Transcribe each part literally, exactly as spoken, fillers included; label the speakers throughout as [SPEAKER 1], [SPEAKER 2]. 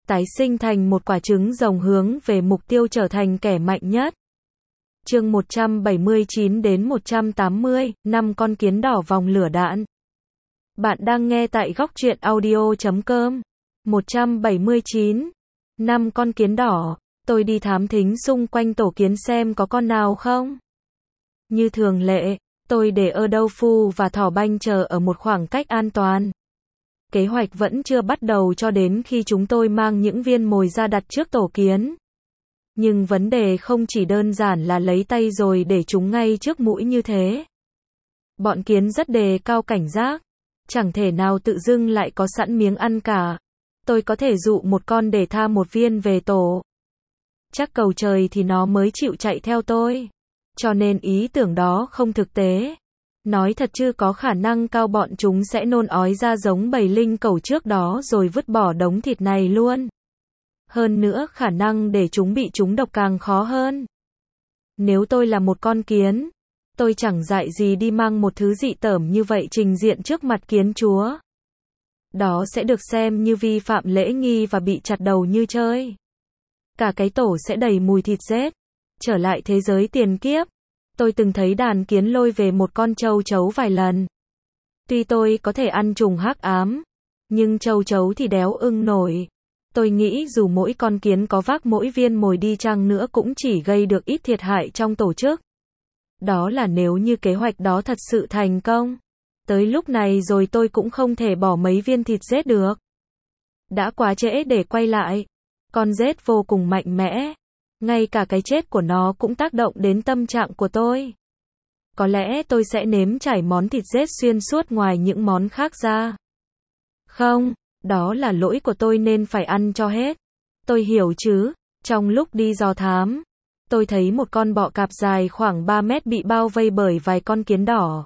[SPEAKER 1] tái sinh thành một quả trứng rồng hướng về mục tiêu trở thành kẻ mạnh nhất. Chương một trăm bảy mươi chín đến một trăm tám mươi, năm con kiến đỏ vòng lửa đạn. Bạn đang nghe tại góc truyện audio chấm com. một trăm bảy mươi chín. Năm con kiến đỏ, tôi đi thám thính xung quanh tổ kiến xem có con nào không. Như thường lệ, tôi để ơ đâu phu và thỏ banh chờ ở một khoảng cách an toàn. Kế hoạch vẫn chưa bắt đầu cho đến khi chúng tôi mang những viên mồi ra đặt trước tổ kiến. Nhưng vấn đề không chỉ đơn giản là lấy tay rồi để chúng ngay trước mũi như thế. Bọn kiến rất đề cao cảnh giác, chẳng thể nào tự dưng lại có sẵn miếng ăn cả. Tôi có thể dụ một con để tha một viên về tổ. Chắc cầu trời thì nó mới chịu chạy theo tôi. Cho nên ý tưởng đó không thực tế. Nói thật chứ có khả năng cao bọn chúng sẽ nôn ói ra giống bầy linh cẩu trước đó rồi vứt bỏ đống thịt này luôn. Hơn nữa khả năng để chúng bị trúng độc càng khó hơn. Nếu tôi là một con kiến, tôi chẳng dại gì đi mang một thứ dị tởm như vậy trình diện trước mặt kiến chúa. Đó sẽ được xem như vi phạm lễ nghi và bị chặt đầu như chơi. Cả cái tổ sẽ đầy mùi thịt rết. Trở lại thế giới tiền kiếp, tôi từng thấy đàn kiến lôi về một con trâu chấu vài lần. Tuy tôi có thể ăn trùng hắc ám, nhưng trâu chấu thì đéo ưng nổi. Tôi nghĩ dù mỗi con kiến có vác mỗi viên mồi đi chăng nữa cũng chỉ gây được ít thiệt hại trong tổ chức. Đó là nếu như kế hoạch đó thật sự thành công. Tới lúc này rồi tôi cũng không thể bỏ mấy viên thịt rết được. Đã quá trễ để quay lại. Con rết vô cùng mạnh mẽ. Ngay cả cái chết của nó cũng tác động đến tâm trạng của tôi. Có lẽ tôi sẽ nếm trải món thịt rết xuyên suốt ngoài những món khác ra. Không, đó là lỗi của tôi nên phải ăn cho hết. Tôi hiểu chứ, trong lúc đi dò thám, tôi thấy một con bọ cạp dài khoảng ba mét bị bao vây bởi vài con kiến đỏ.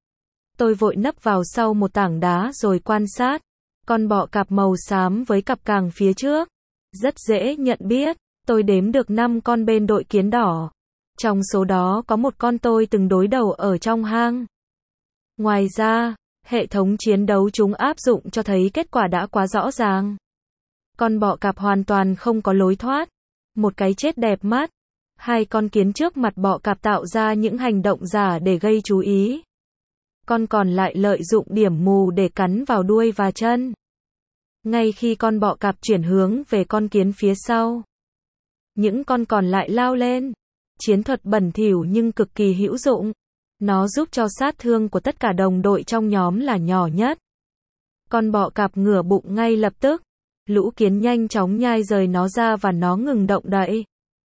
[SPEAKER 1] Tôi vội nấp vào sau một tảng đá rồi quan sát. Con bọ cạp màu xám với cặp càng phía trước. Rất dễ nhận biết. Tôi đếm được năm con bên đội kiến đỏ. Trong số đó có một con tôi từng đối đầu ở trong hang. Ngoài ra, hệ thống chiến đấu chúng áp dụng cho thấy kết quả đã quá rõ ràng. Con bọ cạp hoàn toàn không có lối thoát. Một cái chết đẹp mắt. Hai con kiến trước mặt bọ cạp tạo ra những hành động giả để gây chú ý. Con còn lại lợi dụng điểm mù để cắn vào đuôi và chân. Ngay khi con bọ cạp chuyển hướng về con kiến phía sau, những con còn lại lao lên. Chiến thuật bẩn thỉu nhưng cực kỳ hữu dụng. Nó giúp cho sát thương của tất cả đồng đội trong nhóm là nhỏ nhất. Con bọ cạp ngửa bụng ngay lập tức. Lũ kiến nhanh chóng nhai rời nó ra và nó ngừng động đậy.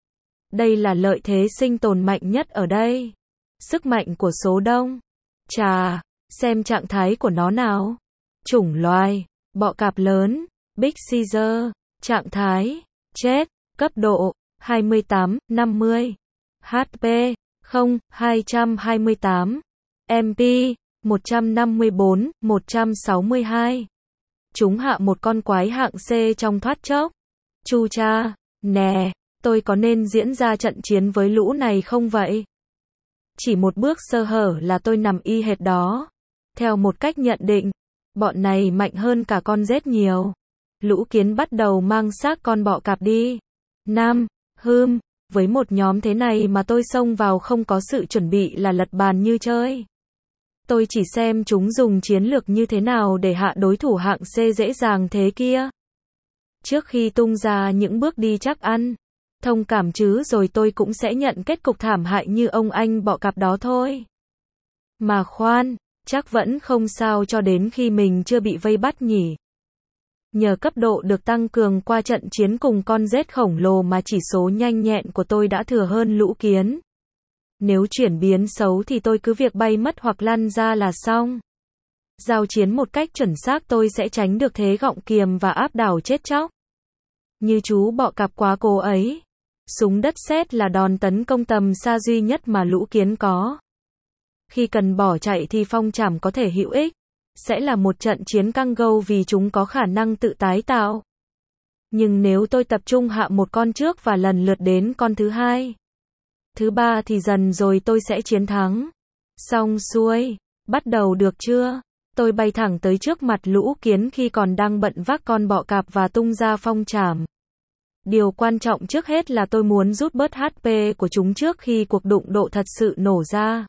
[SPEAKER 1] Đây là lợi thế sinh tồn mạnh nhất ở đây. Sức mạnh của số đông. Chà, xem trạng thái của nó nào. Chủng loài, bọ cạp lớn, Big Caesar, trạng thái, chết, cấp độ, hai mươi tám, năm mươi, hát pê, không, hai trăm hai mươi tám, em pê, một trăm năm mươi bốn, một trăm sáu mươi hai. Chúng hạ một con quái hạng C trong thoát chốc. Chu cha, nè, tôi có nên diễn ra trận chiến với lũ này không vậy? Chỉ một bước sơ hở là tôi nằm y hệt đó. Theo một cách nhận định, bọn này mạnh hơn cả con rết nhiều. Lũ kiến bắt đầu mang xác con bọ cạp đi. Nam, hưm, với một nhóm thế này mà tôi xông vào không có sự chuẩn bị là lật bàn như chơi. Tôi chỉ xem chúng dùng chiến lược như thế nào để hạ đối thủ hạng C dễ dàng thế kia. Trước khi tung ra những bước đi chắc ăn, thông cảm chứ rồi tôi cũng sẽ nhận kết cục thảm hại như ông anh bọ cạp đó thôi. Mà khoan, chắc vẫn không sao cho đến khi mình chưa bị vây bắt nhỉ. Nhờ cấp độ được tăng cường qua trận chiến cùng con rết khổng lồ mà chỉ số nhanh nhẹn của tôi đã thừa hơn lũ kiến. Nếu chuyển biến xấu thì tôi cứ việc bay mất hoặc lăn ra là xong. Giao chiến một cách chuẩn xác tôi sẽ tránh được thế gọng kiềm và áp đảo chết chóc. Như chú bọ cạp quá cố ấy. Súng đất sét là đòn tấn công tầm xa duy nhất mà lũ kiến có. Khi cần bỏ chạy thì phong trảm có thể hữu ích. Sẽ là một trận chiến căng gâu vì chúng có khả năng tự tái tạo. Nhưng nếu tôi tập trung hạ một con trước và lần lượt đến con thứ hai, thứ ba thì dần rồi tôi sẽ chiến thắng. Xong xuôi, bắt đầu được chưa? Tôi bay thẳng tới trước mặt lũ kiến khi còn đang bận vác con bọ cạp và tung ra phong trảm. Điều quan trọng trước hết là tôi muốn rút bớt hát pê của chúng trước khi cuộc đụng độ thật sự nổ ra.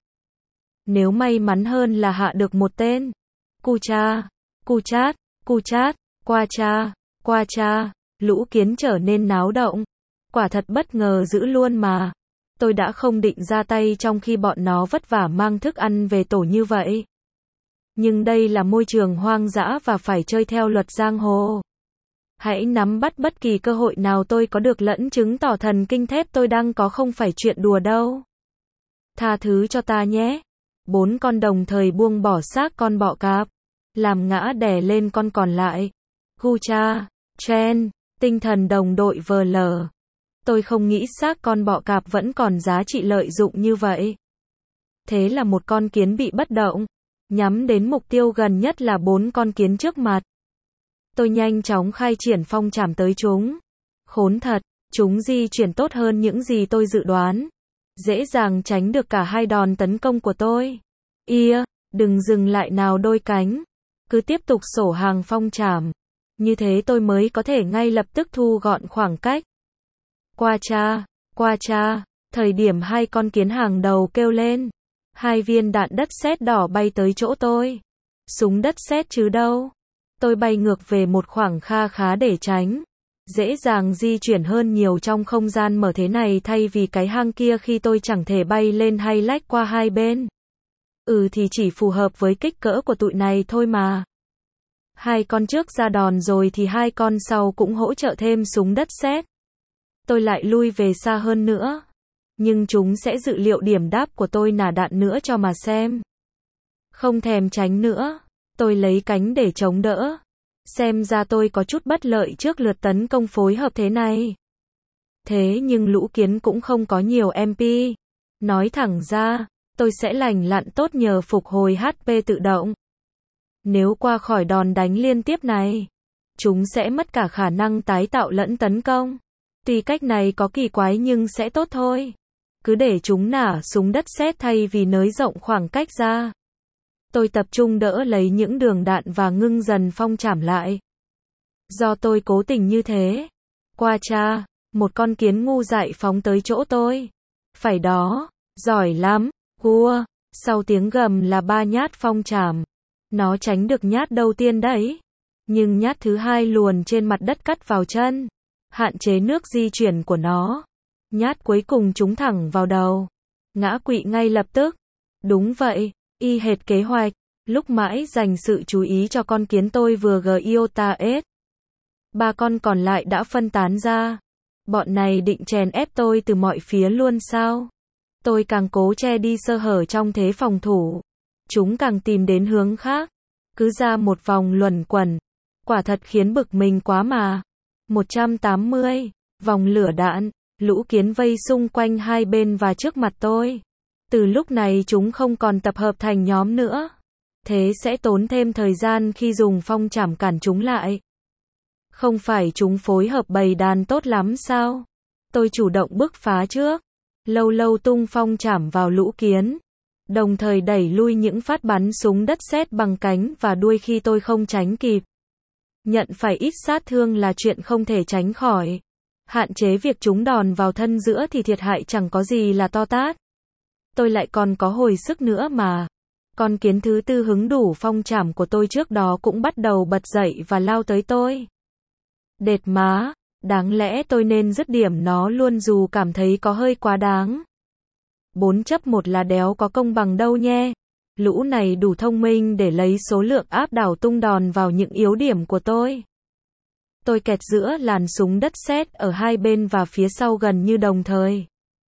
[SPEAKER 1] Nếu may mắn hơn là hạ được một tên. Cu cha, cu chát, cu chát, qua cha, qua cha, lũ kiến trở nên náo động. Quả thật bất ngờ dữ luôn mà. Tôi đã không định ra tay trong khi bọn nó vất vả mang thức ăn về tổ như vậy. Nhưng đây là môi trường hoang dã và phải chơi theo luật giang hồ. Hãy nắm bắt bất kỳ cơ hội nào tôi có được lẫn chứng tỏ thần kinh thép tôi đang có không phải chuyện đùa đâu. Tha thứ cho ta nhé. Bốn con đồng thời buông bỏ xác con bọ cạp, làm ngã đè lên con còn lại. Gu cha, Chen, tinh thần đồng đội vờ lờ. Tôi không nghĩ xác con bọ cạp vẫn còn giá trị lợi dụng như vậy. Thế là một con kiến bị bất động, nhắm đến mục tiêu gần nhất là bốn con kiến trước mặt. Tôi nhanh chóng khai triển phong trảm tới chúng. Khốn thật, chúng di chuyển tốt hơn những gì tôi dự đoán. Dễ dàng tránh được cả hai đòn tấn công của tôi. Ia, đừng dừng lại nào đôi cánh. Cứ tiếp tục sổ hàng phong trảm. Như thế tôi mới có thể ngay lập tức thu gọn khoảng cách. Qua cha, qua cha, thời điểm hai con kiến hàng đầu kêu lên. Hai viên đạn đất sét đỏ bay tới chỗ tôi. Súng đất sét chứ đâu. Tôi bay ngược về một khoảng kha khá để tránh. Dễ dàng di chuyển hơn nhiều trong không gian mở thế này thay vì cái hang kia khi tôi chẳng thể bay lên hay lách qua hai bên. Ừ thì chỉ phù hợp với kích cỡ của tụi này thôi mà. Hai con trước ra đòn rồi thì hai con sau cũng hỗ trợ thêm súng đất sét. Tôi lại lui về xa hơn nữa. Nhưng chúng sẽ dự liệu điểm đáp của tôi nả đạn nữa cho mà xem. Không thèm tránh nữa. Tôi lấy cánh để chống đỡ. Xem ra tôi có chút bất lợi trước lượt tấn công phối hợp thế này. Thế nhưng lũ kiến cũng không có nhiều em pê. Nói thẳng ra, tôi sẽ lành lặn tốt nhờ phục hồi hát pê tự động. Nếu qua khỏi đòn đánh liên tiếp này, chúng sẽ mất cả khả năng tái tạo lẫn tấn công. Tuy cách này có kỳ quái nhưng sẽ tốt thôi. Cứ để chúng nả súng đất sét thay vì nới rộng khoảng cách ra. Tôi tập trung đỡ lấy những đường đạn và ngưng dần phong trảm lại. Do tôi cố tình như thế. Qua cha, một con kiến ngu dại phóng tới chỗ tôi. Phải đó, giỏi lắm, cua. Sau tiếng gầm là ba nhát phong trảm. Nó tránh được nhát đầu tiên đấy. Nhưng nhát thứ hai luồn trên mặt đất cắt vào chân. Hạn chế nước di chuyển của nó. Nhát cuối cùng trúng thẳng vào đầu. Ngã quỵ ngay lập tức. Đúng vậy. Y hệt kế hoạch, lúc mãi dành sự chú ý cho con kiến tôi vừa gờ iota S. Ba con còn lại đã phân tán ra. Bọn này định chèn ép tôi từ mọi phía luôn sao? Tôi càng cố che đi sơ hở trong thế phòng thủ. Chúng càng tìm đến hướng khác. Cứ ra một vòng luẩn quẩn. Quả thật khiến bực mình quá mà. một trăm tám mươi, vòng lửa đạn, lũ kiến vây xung quanh hai bên và trước mặt tôi. Từ lúc này chúng không còn tập hợp thành nhóm nữa. Thế sẽ tốn thêm thời gian khi dùng phong trảm cản chúng lại. Không phải chúng phối hợp bầy đàn tốt lắm sao? Tôi chủ động bứt phá trước. Lâu lâu tung phong trảm vào lũ kiến. Đồng thời đẩy lui những phát bắn súng đất sét bằng cánh và đuôi khi tôi không tránh kịp. Nhận phải ít sát thương là chuyện không thể tránh khỏi. Hạn chế việc chúng đòn vào thân giữa thì thiệt hại chẳng có gì là to tát. Tôi lại còn có hồi sức nữa mà. Con kiến thứ tư hứng đủ phong trảm của tôi trước đó cũng bắt đầu bật dậy và lao tới tôi. Đệt má, đáng lẽ tôi nên dứt điểm nó luôn dù cảm thấy có hơi quá đáng. bốn chấp một là đéo có công bằng đâu nhé. Lũ này đủ thông minh để lấy số lượng áp đảo tung đòn vào những yếu điểm của tôi. Tôi kẹt giữa làn súng đất sét ở hai bên và phía sau gần như đồng thời.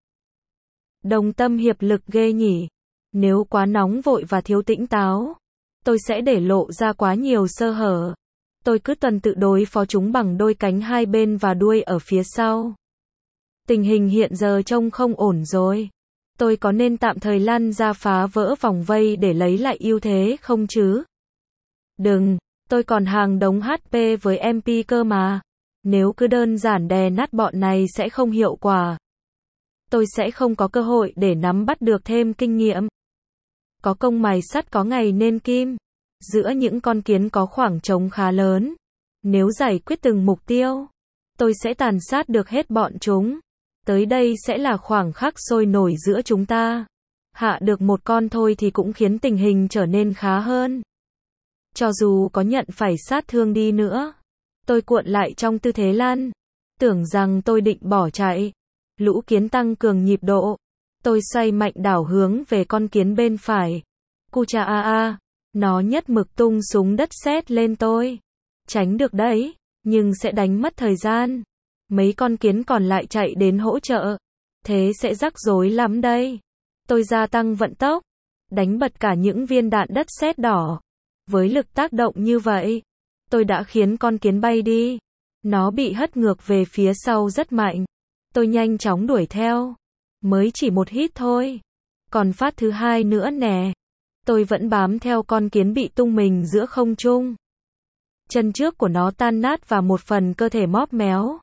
[SPEAKER 1] Đồng tâm hiệp lực ghê nhỉ. Nếu quá nóng vội và thiếu tỉnh táo, tôi sẽ để lộ ra quá nhiều sơ hở. Tôi cứ tuần tự đối phó chúng bằng đôi cánh hai bên và đuôi ở phía sau. Tình hình hiện giờ trông không ổn rồi. Tôi có nên tạm thời lăn ra phá vỡ vòng vây để lấy lại ưu thế không chứ? Đừng, tôi còn hàng đống hát pê với em pê cơ mà. Nếu cứ đơn giản đè nát bọn này sẽ không hiệu quả. Tôi sẽ không có cơ hội để nắm bắt được thêm kinh nghiệm. Có công mài sắt có ngày nên kim. Giữa những con kiến có khoảng trống khá lớn. Nếu giải quyết từng mục tiêu, tôi sẽ tàn sát được hết bọn chúng. Tới đây sẽ là khoảng khắc sôi nổi giữa chúng ta. Hạ được một con thôi thì cũng khiến tình hình trở nên khá hơn. Cho dù có nhận phải sát thương đi nữa, tôi cuộn lại trong tư thế lăn. Tưởng rằng tôi định bỏ chạy. Lũ kiến tăng cường nhịp độ. Tôi xoay mạnh đảo hướng về con kiến bên phải. Kucha a a. Nó nhất mực tung súng đất sét lên tôi. Tránh được đấy, nhưng sẽ đánh mất thời gian. Mấy con kiến còn lại chạy đến hỗ trợ. Thế sẽ rắc rối lắm đây. Tôi gia tăng vận tốc. Đánh bật cả những viên đạn đất sét đỏ. Với lực tác động như vậy, tôi đã khiến con kiến bay đi. Nó bị hất ngược về phía sau rất mạnh. Tôi nhanh chóng đuổi theo. Mới chỉ một hít thôi. Còn phát thứ hai nữa nè. Tôi vẫn bám theo con kiến bị tung mình giữa không trung. Chân trước của nó tan nát và một phần cơ thể móp méo.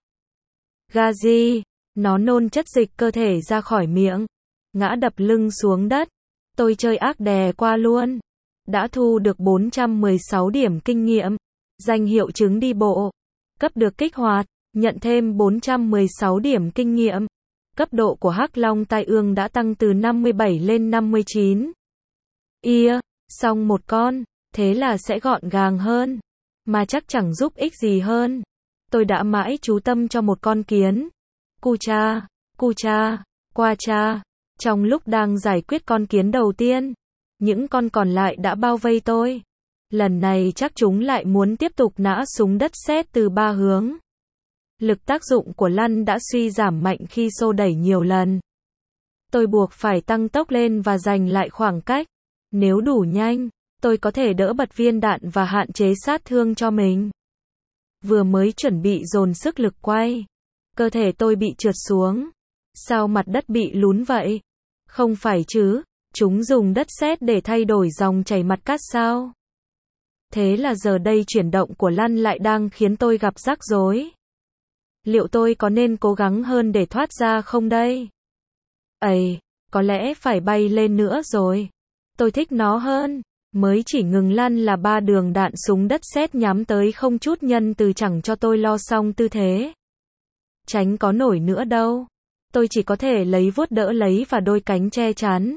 [SPEAKER 1] Gazi, nó nôn chất dịch cơ thể ra khỏi miệng. Ngã đập lưng xuống đất. Tôi chơi ác đè qua luôn. Đã thu được bốn trăm mười sáu điểm kinh nghiệm. Danh hiệu chứng đi bộ. Cấp được kích hoạt. Nhận thêm bốn trăm mười sáu điểm kinh nghiệm. Cấp độ của Hắc Long Tai Ương đã tăng từ năm mươi bảy lên năm mươi chín. Ia, xong một con. Thế là sẽ gọn gàng hơn. Mà chắc chẳng giúp ích gì hơn. Tôi đã mãi chú tâm cho một con kiến. Kucha, Kucha, Quacha. Trong lúc đang giải quyết con kiến đầu tiên, những con còn lại đã bao vây tôi. Lần này chắc chúng lại muốn tiếp tục nã súng đất sét từ ba hướng. Lực tác dụng của lăn đã suy giảm mạnh khi xô đẩy nhiều lần. Tôi buộc phải tăng tốc lên và giành lại khoảng cách. Nếu đủ nhanh, tôi có thể đỡ bật viên đạn và hạn chế sát thương cho mình. Vừa mới chuẩn bị dồn sức lực quay, cơ thể tôi bị trượt xuống. Sao mặt đất bị lún vậy? Không phải chứ, chúng dùng đất sét để thay đổi dòng chảy mặt cát sao? Thế là giờ đây chuyển động của lăn lại đang khiến tôi gặp rắc rối. Liệu tôi có nên cố gắng hơn để thoát ra không đây? Ây, có lẽ phải bay lên nữa rồi. Tôi thích nó hơn. Mới chỉ ngừng lăn là ba đường đạn súng đất sét nhắm tới không chút nhân từ chẳng cho tôi lo xong tư thế. Tránh có nổi nữa đâu. Tôi chỉ có thể lấy vuốt đỡ lấy và đôi cánh che chắn.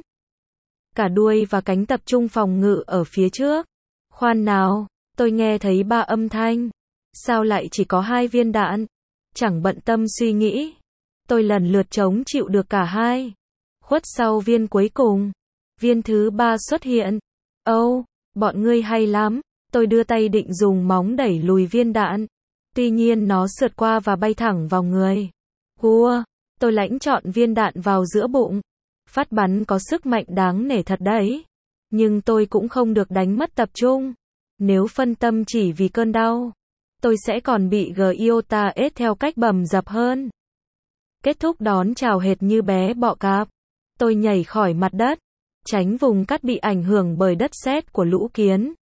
[SPEAKER 1] Cả đuôi và cánh tập trung phòng ngự ở phía trước. Khoan nào, tôi nghe thấy ba âm thanh. Sao lại chỉ có hai viên đạn? Chẳng bận tâm suy nghĩ. Tôi lần lượt chống chịu được cả hai. Khuất sau viên cuối cùng. Viên thứ ba xuất hiện. Âu, oh, bọn ngươi hay lắm. Tôi đưa tay định dùng móng đẩy lùi viên đạn. Tuy nhiên nó sượt qua và bay thẳng vào người. Hua, tôi lãnh chọn viên đạn vào giữa bụng. Phát bắn có sức mạnh đáng nể thật đấy. Nhưng tôi cũng không được đánh mất tập trung. Nếu phân tâm chỉ vì cơn đau, tôi sẽ còn bị Giota ết theo cách bầm dập hơn. Kết thúc đón chào hệt như bé bọ cạp. Tôi nhảy khỏi mặt đất, tránh vùng cát bị ảnh hưởng bởi đất sét của lũ kiến.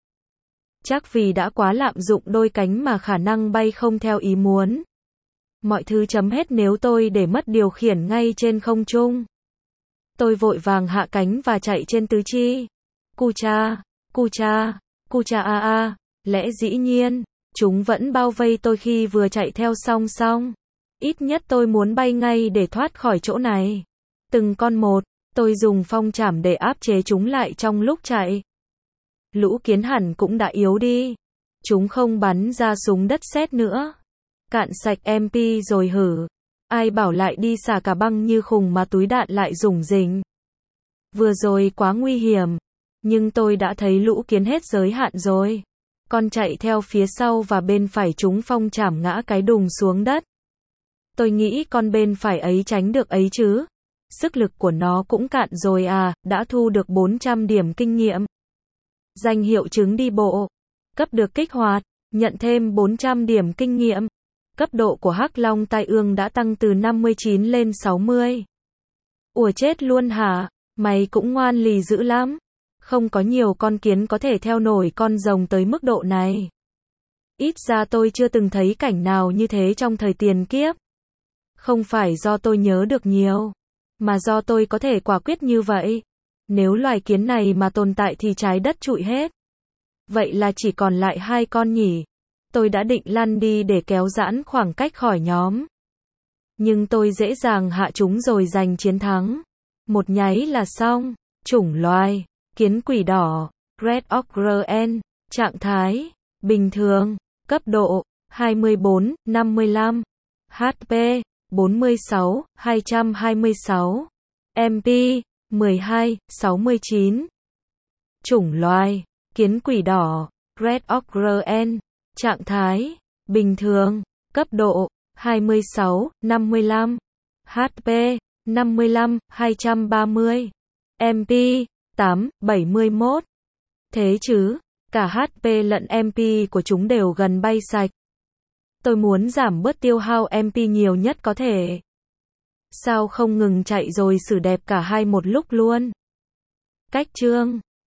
[SPEAKER 1] Chắc vì đã quá lạm dụng đôi cánh mà khả năng bay không theo ý muốn. Mọi thứ chấm hết nếu tôi để mất điều khiển ngay trên không trung. Tôi vội vàng hạ cánh và chạy trên tứ chi. Kucha, Kucha, Kucha a a. Lẽ dĩ nhiên, chúng vẫn bao vây tôi khi vừa chạy theo song song. Ít nhất tôi muốn bay ngay để thoát khỏi chỗ này. Từng con một, tôi dùng phong trảm để áp chế chúng lại trong lúc chạy. Lũ kiến hẳn cũng đã yếu đi. Chúng không bắn ra súng đất sét nữa. Cạn sạch em pê rồi hử. Ai bảo lại đi xả cả băng như khùng mà túi đạn lại rủng rỉnh. Vừa rồi quá nguy hiểm. Nhưng tôi đã thấy lũ kiến hết giới hạn rồi. Con chạy theo phía sau và bên phải chúng phong trảm ngã cái đùng xuống đất. Tôi nghĩ con bên phải ấy tránh được ấy chứ. Sức lực của nó cũng cạn rồi à, đã thu được bốn trăm điểm kinh nghiệm. Danh hiệu chứng đi bộ. Cấp được kích hoạt, nhận thêm bốn trăm điểm kinh nghiệm. Cấp độ của Hắc Long Tai Ương đã tăng từ năm mươi chín lên sáu mươi. Ủa chết luôn hả? Mày cũng ngoan lì dữ lắm. Không có nhiều con kiến có thể theo nổi con rồng tới mức độ này. Ít ra tôi chưa từng thấy cảnh nào như thế trong thời tiền kiếp. Không phải do tôi nhớ được nhiều, mà do tôi có thể quả quyết như vậy. Nếu loài kiến này mà tồn tại thì trái đất trụi hết. Vậy là chỉ còn lại hai con nhỉ. Tôi đã định lăn đi để kéo giãn khoảng cách khỏi nhóm. Nhưng tôi dễ dàng hạ chúng rồi giành chiến thắng. Một nháy là xong. Chủng loài, kiến quỷ đỏ, Red Oxygen, trạng thái, bình thường, cấp độ, hai mươi bốn, năm mươi lăm, hát pê, bốn mươi sáu, hai trăm hai mươi sáu, em pê, mười hai, sáu mươi chín. Chủng loài, kiến quỷ đỏ, Red Oxygen, trạng thái, bình thường, cấp độ, hai mươi sáu, năm mươi lăm, hát pê, năm mươi lăm, hai trăm ba mươi, em pê, tám, bảy mươi mốt. Thế chứ, cả hát pê lẫn em pê của chúng đều gần bay sạch. Tôi muốn giảm bớt tiêu hao em pê nhiều nhất có thể. Sao không ngừng chạy rồi xử đẹp cả hai một lúc luôn? Cách chương